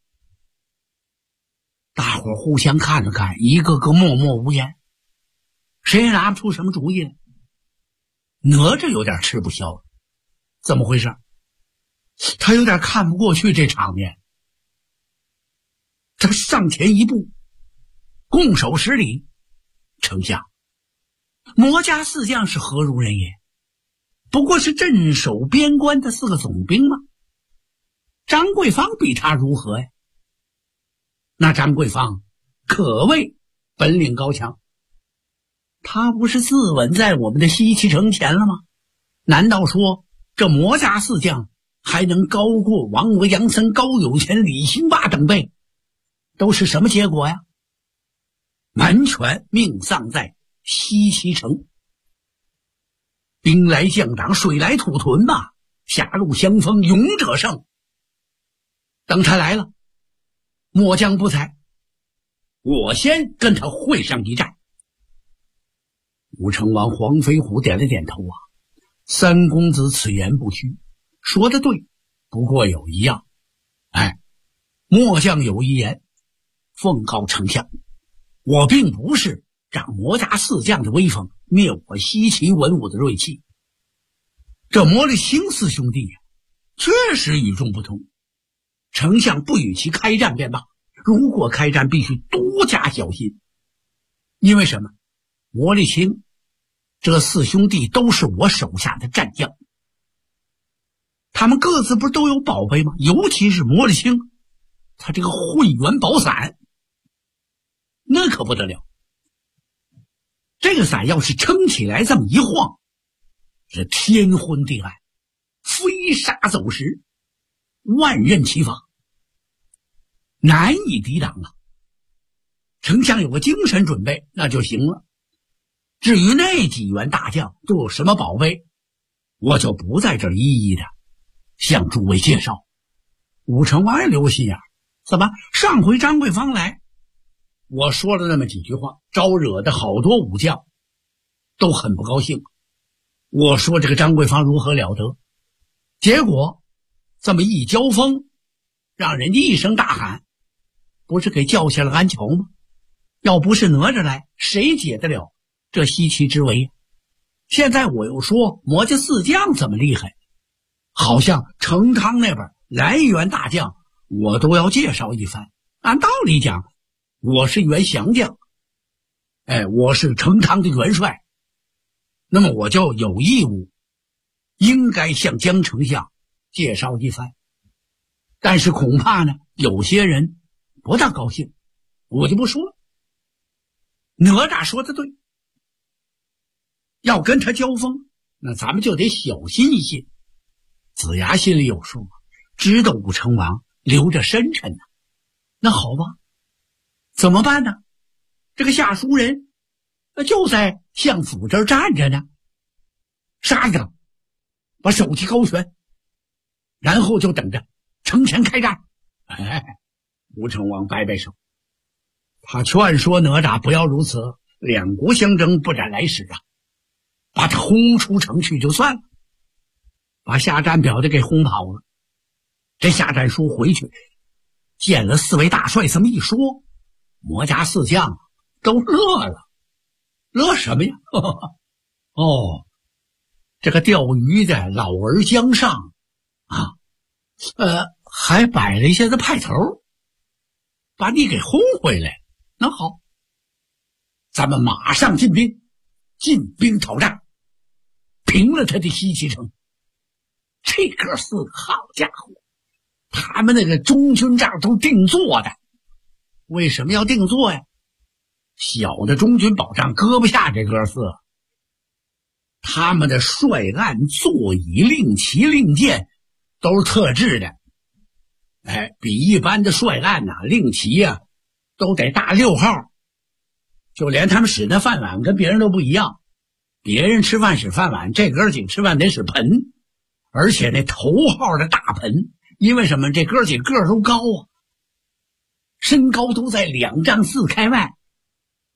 大伙互相看了看，一个个默默无言，谁也拿不出什么主意来。哪吒有点吃不消了，怎么回事？他有点看不过去这场面，他上前一步，拱手施礼：“丞相，魔家四将是何如人也？不过是镇守边关的4个总兵吗？张桂芳比他如何呀？那张桂芳可谓本领高强，他不是自刎在我们的西岐城前了吗？难道说这魔家四将还能高过王娥、杨森、高有钱、李兴霸等辈？都是什么结果呀？完全命丧在西岐城。兵来将挡，水来土屯吧，狭路相逢勇者胜。等他来了，末将不才，我先跟他会上一战。”武成王黄飞虎点了点头啊，三公子此言不虚，说得对，不过有一样，末将有一言，奉告丞相，我并不是长魔家四将的威风，灭我西岐文武的锐气。这魔力星四兄弟确实与众不同，丞相不与其开战便罢，如果开战必须多加小心。因为什么？魔力星这4兄弟都是我手下的战将，他们各自不是都有宝贝吗？尤其是魔力星，他这个混元宝伞那可不得了，这个伞要是撑起来这么一晃，是天昏地暗，飞沙走石，万刃齐发，难以抵挡啊！丞相有个精神准备那就行了。至于那几员大将都有什么宝贝，我就不在这儿一一的向诸位介绍。武成王也留个心眼，怎么上回张桂芳来，我说了那么几句话，招惹的好多武将都很不高兴。我说这个张桂芳如何了得，结果这么一交锋，让人家一声大喊，不是给叫下了安桥吗？要不是哪吒来，谁解得了这西岐之围？现在我又说魔家四将怎么厉害，好像成汤那边来一员大将我都要介绍一番。按道理讲，我是员降将，我是成汤的元帅，那么我就有义务应该向江丞相介绍一番。但是恐怕呢，有些人不大高兴，我就不说了。哪吒说的对，要跟他交锋，那咱们就得小心一些。子牙心里有数，知道武成王留着深沉呢。那好吧，怎么办呢？这个夏书人就在相府这儿站着呢，杀他，把手提高悬，然后就等着城前开战。武成王摆摆手，他劝说哪吒不要如此，两国相争不斩来使啊，把他轰出城去就算了，把夏战表的给轰跑了。这夏战书回去见了4位大帅，这么一说，魔家四将都乐了。乐什么呀？哦，这个钓鱼的老儿江上啊，还摆了一些个派头，把你给轰回来。那好，咱们马上进兵讨战，平了他的西岐城。这哥4个好家伙，他们那个中军帐都定做的。为什么要定做呀？小的中军保障搁不下这哥4个，他们的帅案、座椅、令旗、令箭都是特制的，比一般的帅案令旗都得大6号。就连他们使那饭碗跟别人都不一样，别人吃饭使饭碗，这哥几个吃饭得使盆，而且那头号的大盆。因为什么？这哥几个个都高啊，身高都在2丈4开外，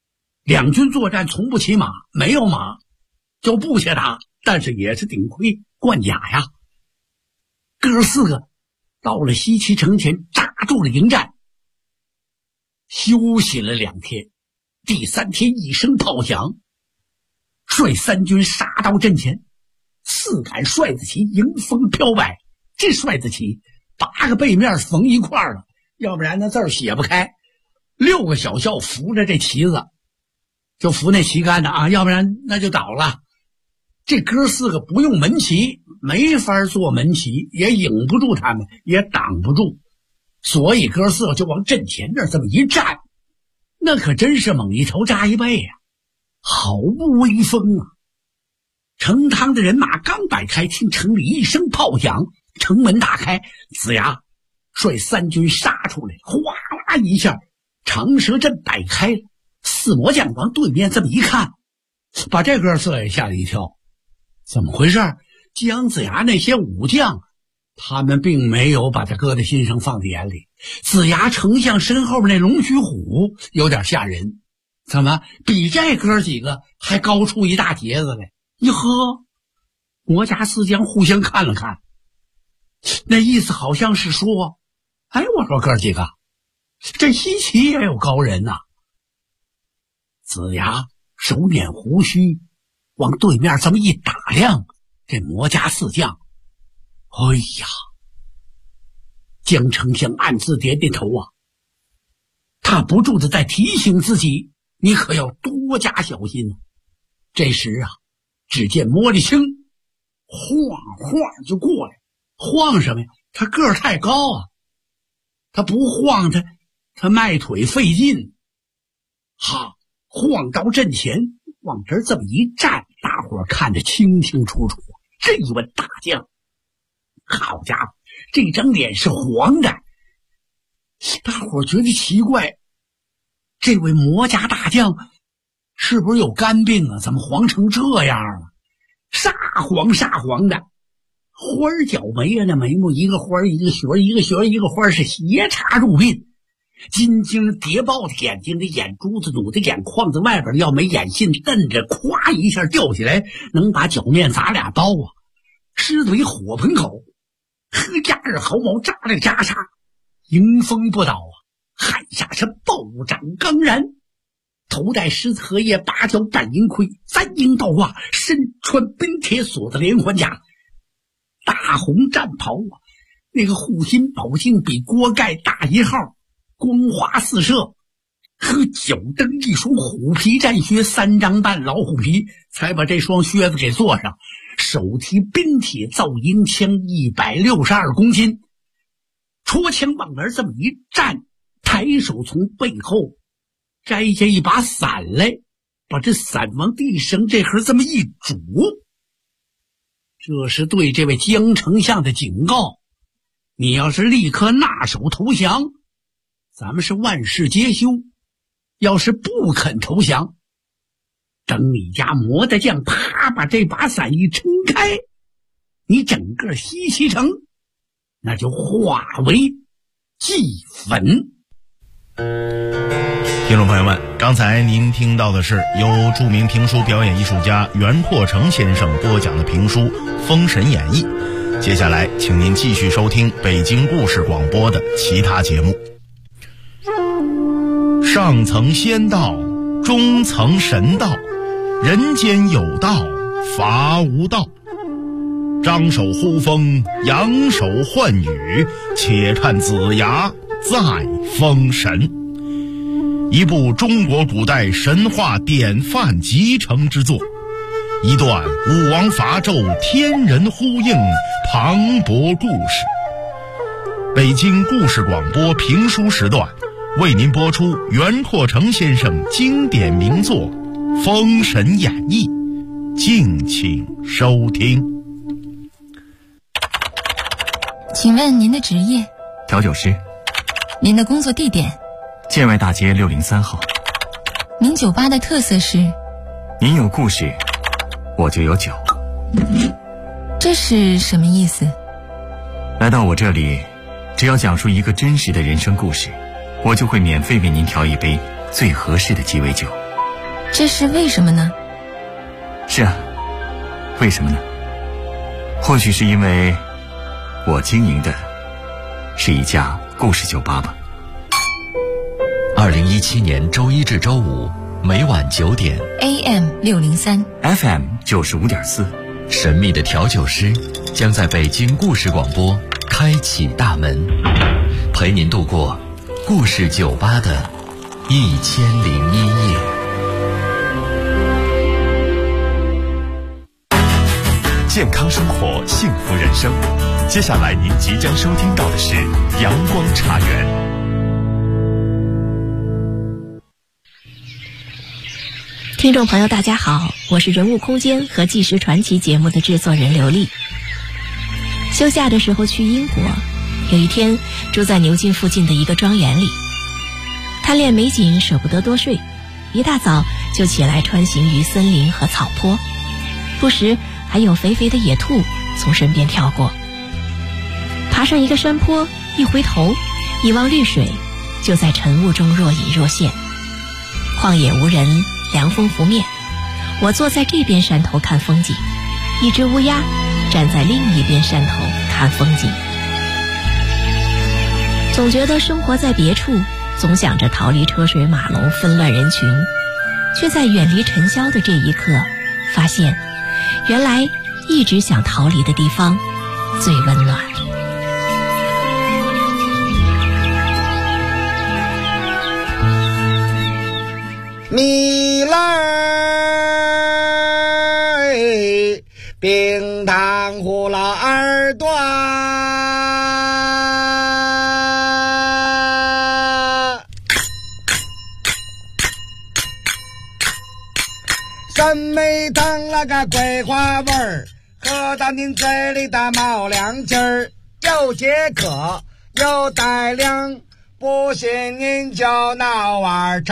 两军作战从不骑马，没有马就部下打，但是也是顶盔贯甲呀。哥四个到了西岐城前，扎住了营战，休息了2天。第3天一声炮响，率3军杀到阵前，4杆帅子旗迎风飘摆。这帅子旗8个背面缝一块了，要不然那字儿写不开。6个小校扶着这旗子，就扶那旗杆的啊，要不然那就倒了。这哥4个不用门旗，没法做门旗，也引不住他们，也挡不住，所以哥4个就往阵前这这么一站，那可真是猛一头扎一背呀，好不威风啊！成汤的人马刚摆开，听城里一声炮响，城门大开，子牙率3军杀出来，哗啦一下，长蛇阵摆开了。4魔将往对面这么一看，把这哥4个也吓了一跳。怎么回事？姜子牙那些武将，他们并没有把他搁在心上，放在眼里。子牙丞相身后面那龙须虎有点吓人，怎么比这哥几个还高出一大截子来？哟呵，魔家4将互相看了看，那意思好像是说，哎，我说哥几个，这西岐也有高人呐。子牙手捻胡须，往对面这么一打量，这魔家4将，哎呀！姜丞相暗自点点头啊，他不住的在提醒自己，你可要多加小心啊。这时啊，只见魔力青晃晃就过来，晃什么呀？他个儿太高啊，他不晃他迈腿费劲。哈，晃到阵前，往这儿这么一站，大伙儿看得清清楚楚，这一位大将，好家伙，这张脸是黄的。大伙儿觉得奇怪，这位魔家大将是不是有肝病啊？怎么黄成这样啊？煞黄的，花儿角眉啊，那眉目一个花儿一个旋儿，一个旋儿一个花儿，是斜插入鬓。金睛谍报的眼睛，这眼珠子努的眼眶子外边要没眼线瞪着，咵一下掉下来，能把脚面砸2刀啊！狮嘴火盆口，呵家儿毫毛扎了袈裟，迎风不倒啊！汗下是暴掌刚然，头戴狮子荷叶8角半银盔，3鹰倒挂，身穿冰铁锁的连环甲，大红战袍啊！那个护心宝镜比锅盖大1号，光华四射，和脚蹬一双虎皮战靴，3张半老虎皮才把这双靴子给做上，手提冰铁造鹰枪162公斤，戳枪往那儿这么一站，抬手从背后摘下一把伞来，把这伞往地上这盒这么一拄，这是对这位姜丞相的警告，你要是立刻纳手投降，咱们是万事皆休；要是不肯投降，等你家魔大将啪把这把伞一撑开，你整个西岐城那就化为齑粉。
听众朋友们，刚才您听到的是由著名评书表演艺术家袁拓成先生播讲的评书《封神演义》。接下来请您继续收听北京故事广播的其他节目。上层仙道，中层神道，人间有道，伐无道。张手呼风，扬手唤雨，且看子牙再封神。一部中国古代神话典范集成之作，一段武王伐纣天人呼应磅礴故事。北京故事广播评书时段为您播出袁拓成先生经典名作《封神演义》，敬请收听。
请问您的职业？
调酒师。
您的工作地点？
建外大街603号。
您酒吧的特色是？
您有故事，我就有酒。
这是什么意思？
来到我这里，只要讲述一个真实的人生故事，我就会免费为您调一杯最合适的鸡尾酒。
这是为什么呢？
是啊，为什么呢？或许是因为我经营的是一家故事酒吧吧。
2017年周一至周五每晚9点
AM 603
FM 95.4，
神秘的调酒师将在北京故事广播开启大门，陪您度过故事酒吧的1001夜。
健康生活，幸福人生。接下来您即将收听到的是阳光茶园。
听众朋友大家好，我是人物空间和纪实传奇节目的制作人刘丽。休假的时候去英国，有一天住在牛津附近的一个庄园里，贪恋美景舍不得多睡，一大早就起来穿行于森林和草坡，不时还有肥肥的野兔从身边跳过。爬上一个山坡，一回头一望绿水，就在晨雾中若隐若现。旷野无人，凉风拂面，我坐在这边山头看风景，一只乌鸦站在另一边山头看风景。总觉得生活在别处，总想着逃离车水马龙纷乱人群，却在远离尘嚣的这一刻发现，原来一直想逃离的地方最温暖。
米来冰糖葫芦耳朵，酸梅汤那个桂花味儿，喝到您嘴里的冒凉劲儿，又解渴又带凉，不信您就闹碗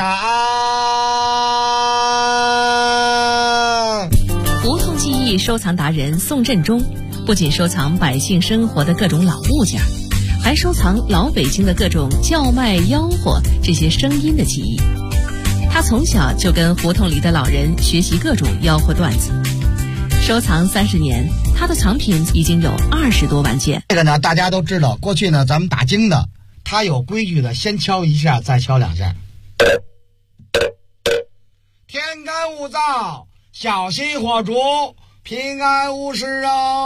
茶。
胡同记忆收藏达人宋振中不仅收藏百姓生活的各种老物件，还收藏老北京的各种叫卖吆喝这些声音的记忆。他从小就跟胡同里的老人学习各种吆喝段子，收藏30年，他的藏品已经有20多万件。
这个呢，大家都知道，过去呢咱们打更的他有规矩的，先敲一下再敲2下。天干物燥，小心火烛，平安无事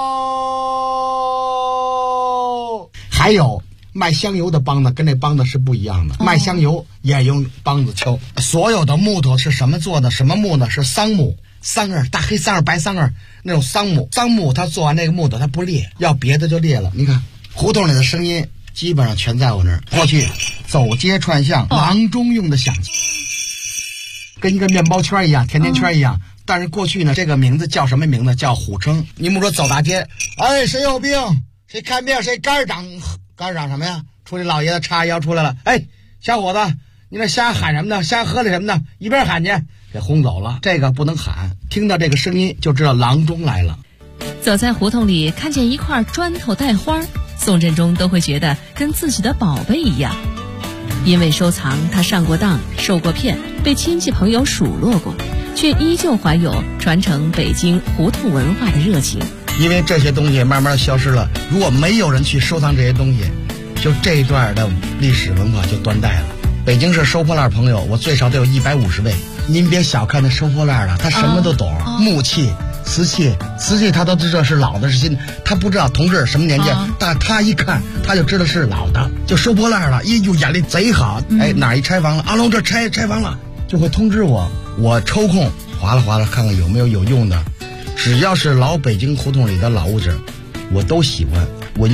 哦。还有卖香油的梆子跟这梆子是不一样的，卖香油也用梆子敲。所有的木头是什么做的？什么木呢？是桑木，桑叶，大黑桑叶、白桑叶那种桑木。桑木它做完那个木头它不裂，要别的就裂了。你看胡同里的声音基本上全在我那儿。过去走街串巷，郎中用的响器，跟一个面包圈一样，甜甜圈一样。但是过去呢，这个名字叫什么名字？叫虎称。你们说走大街，哎，谁有病？谁看病？谁肝长什么呀？出去老爷子叉腰出来了，哎，小伙子，你那瞎喊什么呢？瞎喝的什么呢？一边喊去，给轰走了。这个不能喊，听到这个声音就知道郎中来了。
走在胡同里，看见一块砖头带花，宋振中都会觉得跟自己的宝贝一样。因为收藏，他上过当，受过骗，被亲戚朋友数落过，却依旧怀有传承北京胡同文化的热情。
因为这些东西慢慢消失了，如果没有人去收藏这些东西，就这一段的历史文化就断代了。北京市收破烂朋友，我最少得有150位。您别小看那收破烂的，他什么都懂，木器、瓷器他都知道是老的是新的，他不知道同志什么年纪，但他一看他就知道是老的，就收破烂了。呦，眼力贼好，哎，哪一拆房了？阿龙这拆房了，就会通知我，我抽空划拉看看有没有用的。只要是老北京胡同里的老物件，我都喜欢。